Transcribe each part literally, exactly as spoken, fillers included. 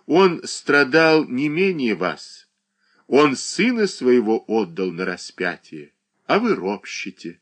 Он страдал не менее вас. Он сына своего отдал на распятие, а вы ропщите.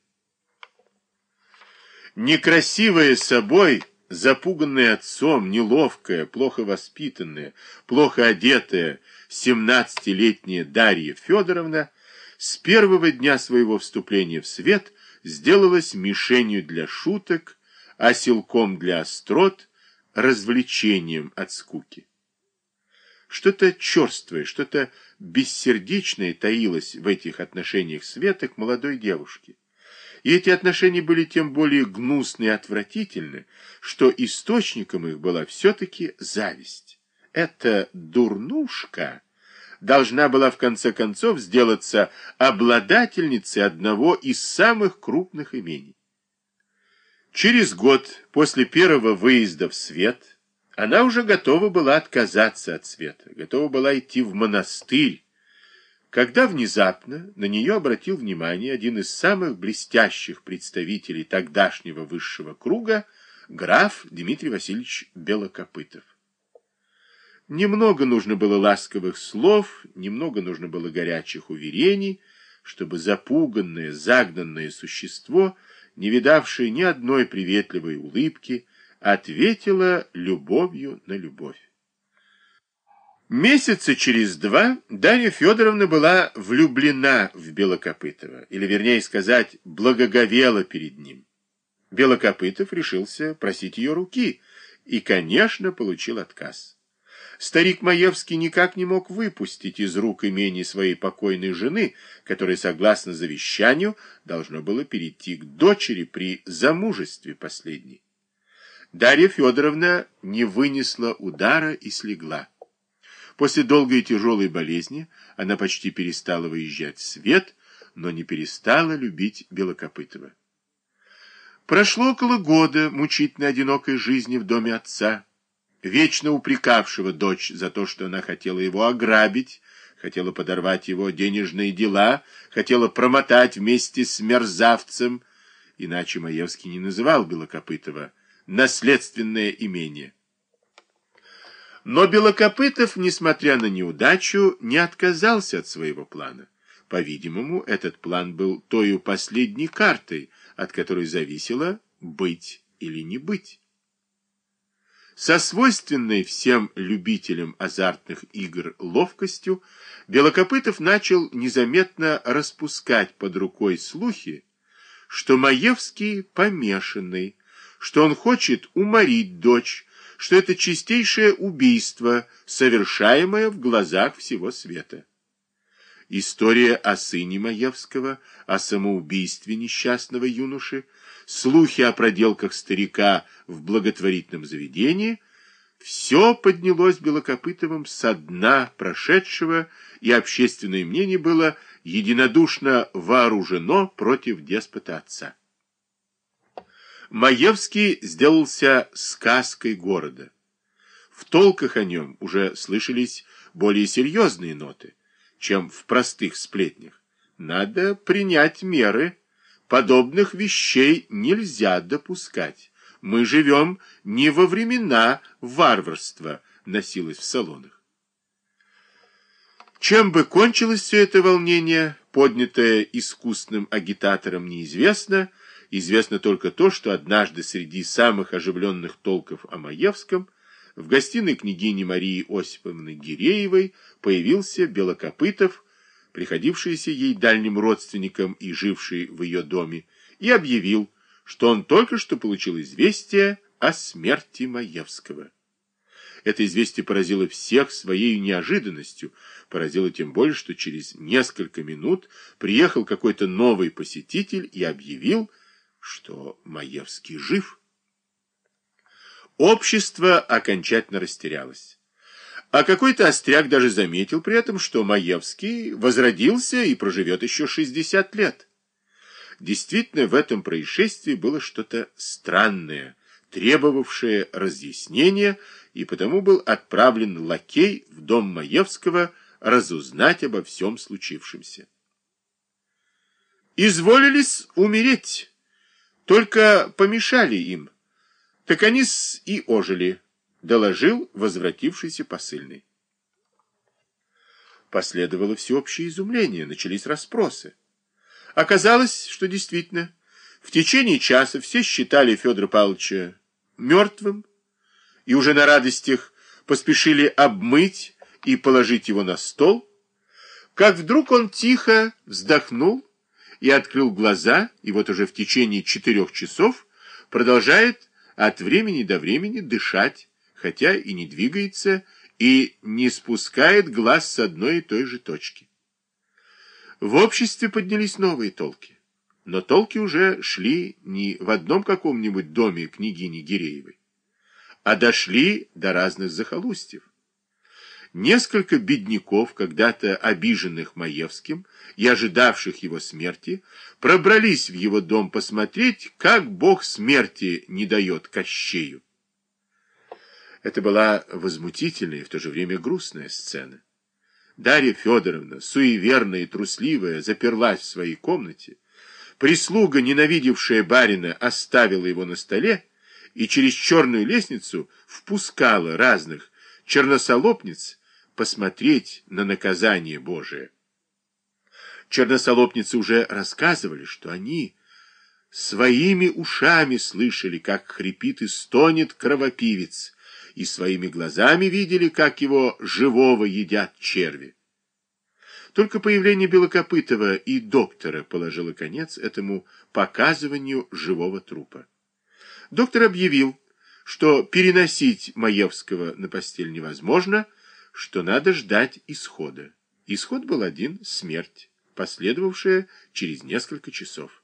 Некрасивая собой, запуганная отцом, неловкая, плохо воспитанная, плохо одетая семнадцатилетняя Дарья Федоровна с первого дня своего вступления в свет сделалась мишенью для шуток, оселком для острот, развлечением от скуки. Что-то черствое, что-то бессердечное таилось в этих отношениях Света к молодой девушке. И эти отношения были тем более гнусны и отвратительны, что источником их была все-таки зависть. Эта дурнушка должна была в конце концов сделаться обладательницей одного из самых крупных имений. Через год после первого выезда в свет она уже готова была отказаться от света, готова была идти в монастырь, когда внезапно на нее обратил внимание один из самых блестящих представителей тогдашнего высшего круга, граф Дмитрий Васильевич Белокопытов. Немного нужно было ласковых слов, немного нужно было горячих уверений, чтобы запуганное, загнанное существо, не видавшее ни одной приветливой улыбки, ответило любовью на любовь. Месяца через два Дарья Федоровна была влюблена в Белокопытова, или, вернее сказать, благоговела перед ним. Белокопытов решился просить ее руки и, конечно, получил отказ. Старик Маевский никак не мог выпустить из рук имени своей покойной жены, которая, согласно завещанию, должно было перейти к дочери при замужестве последней. Дарья Федоровна не вынесла удара и слегла. После долгой и тяжелой болезни она почти перестала выезжать в свет, но не перестала любить Белокопытова. Прошло около года мучительной одинокой жизни в доме отца, вечно упрекавшего дочь за то, что она хотела его ограбить, хотела подорвать его денежные дела, хотела промотать вместе с мерзавцем, иначе Маевский не называл Белокопытова, наследственное имение. Но Белокопытов, несмотря на неудачу, не отказался от своего плана. По-видимому, этот план был той последней картой, от которой зависело быть или не быть. Со свойственной всем любителям азартных игр ловкостью Белокопытов начал незаметно распускать под рукой слухи, что Маевский помешанный, что он хочет уморить дочь, что это чистейшее убийство, совершаемое в глазах всего света. История о сыне Маевского, о самоубийстве несчастного юноши, слухи о проделках старика в благотворительном заведении — все поднялось Белокопытовым со дна прошедшего, и общественное мнение было единодушно вооружено против деспота отца. Маевский сделался сказкой города. В толках о нем уже слышались более серьезные ноты, чем в простых сплетнях. Надо принять меры. Подобных вещей нельзя допускать. Мы живем не во времена варварства, носилось в салонах. Чем бы кончилось все это волнение, поднятое искусным агитатором, неизвестно. Известно только то, что однажды среди самых оживленных толков о Маевском в гостиной княгини Марии Осиповны Гиреевой появился Белокопытов, приходившийся ей дальним родственником и живший в ее доме, и объявил, что он только что получил известие о смерти Маевского. Это известие поразило всех своей неожиданностью, поразило тем более, что через несколько минут приехал какой-то новый посетитель и объявил, что Маевский жив. Общество окончательно растерялось. А какой-то остряк даже заметил при этом, что Маевский возродился и проживет еще шестьдесят лет. Действительно, в этом происшествии было что-то странное, требовавшее разъяснения, и потому был отправлен лакей в дом Маевского разузнать обо всем случившемся. Изволились умереть. Только помешали им. Так они-с и ожили. доложил возвратившийся посыльный. Последовало всеобщее изумление, начались расспросы. Оказалось, что действительно в течение часа все считали Федора Павловича мертвым и уже на радостях поспешили обмыть и положить его на стол, как вдруг он тихо вздохнул и открыл глаза, и вот уже в течение четырех часов продолжает от времени до времени дышать, хотя и не двигается, и не спускает глаз с одной и той же точки. В обществе поднялись новые толки, но толки уже шли не в одном каком-нибудь доме княгини Гиреевой, а дошли до разных захолустьев. Несколько бедняков, когда-то обиженных Маевским и ожидавших его смерти, пробрались в его дом посмотреть, как бог смерти не дает Кощею. Это была возмутительная и в то же время грустная сцена. Дарья Федоровна, суеверная и трусливая, заперлась в своей комнате. Прислуга, ненавидевшая барина, оставила его на столе и через черную лестницу впускала разных черносолопниц посмотреть на наказание Божие. Черносолопницы уже рассказывали, что они своими ушами слышали, как хрипит и стонет кровопивец, и своими глазами видели, как его живого едят черви. Только появление Белокопытова и доктора положило конец этому показыванию живого трупа. Доктор объявил, что переносить Маевского на постель невозможно, что надо ждать исхода. Исход был один — смерть, последовавшая через несколько часов.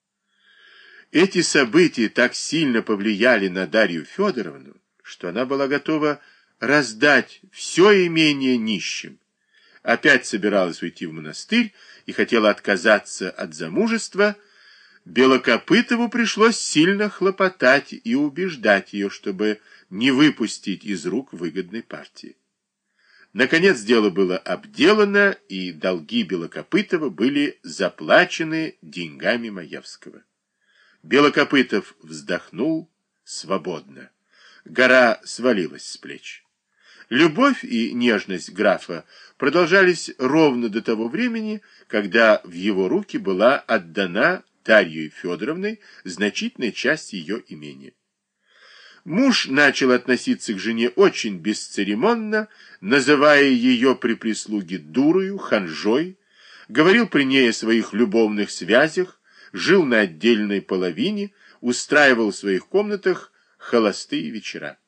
Эти события так сильно повлияли на Дарью Федоровну, что она была готова раздать все имение нищим. Опять собиралась уйти в монастырь и хотела отказаться от замужества. Белокопытову пришлось сильно хлопотать и убеждать ее, чтобы не выпустить из рук выгодной партии. Наконец дело было обделано, и долги Белокопытова были заплачены деньгами Маевского. Белокопытов вздохнул свободно. Гора свалилась с плеч. Любовь и нежность графа продолжались ровно до того времени, когда в его руки была отдана Дарьей Федоровной значительная часть ее имения. Муж начал относиться к жене очень бесцеремонно, называя ее при прислуге дурою, ханжой, говорил при ней о своих любовных связях, жил на отдельной половине, устраивал в своих комнатах холостые вечера.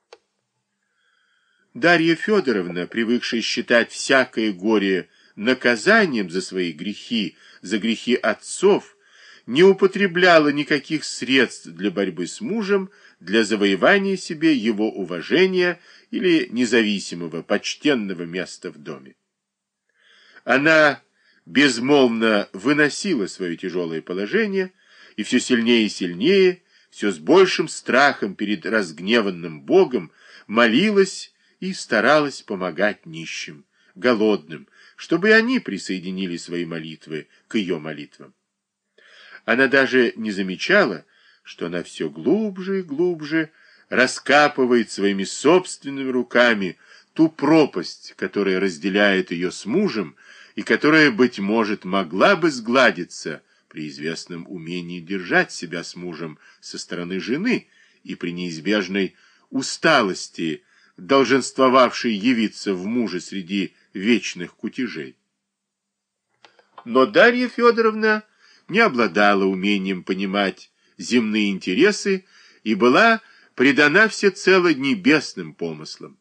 Дарья Федоровна, привыкшая считать всякое горе наказанием за свои грехи, за грехи отцов, не употребляла никаких средств для борьбы с мужем, для завоевания себе его уважения или независимого, почтенного места в доме. Она безмолвно выносила свое тяжелое положение и все сильнее и сильнее, все с большим страхом перед разгневанным Богом молилась и старалась помогать нищим, голодным, чтобы и они присоединили свои молитвы к ее молитвам. Она даже не замечала, что она все глубже и глубже раскапывает своими собственными руками ту пропасть, которая разделяет ее с мужем и которая, быть может, могла бы сгладиться при известном умении держать себя с мужем со стороны жены и при неизбежной усталости, долженствовавшей явиться в муже среди вечных кутежей. Но Дарья Федоровна не обладала умением понимать земные интересы и была предана всецело небесным помыслам.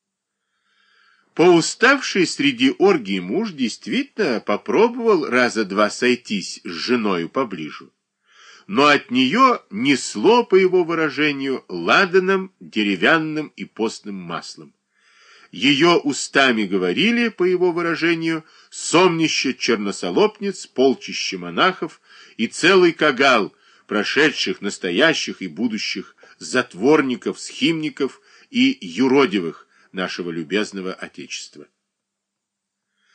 Поуставший среди оргий муж действительно попробовал раза два сойтись с женою поближе, но от нее несло, по его выражению, ладаном, деревянным и постным маслом. Ее устами говорили, по его выражению, сомнище черносолопниц, полчище монахов и целый кагал, прошедших, настоящих и будущих затворников, схимников и юродивых нашего любезного Отечества.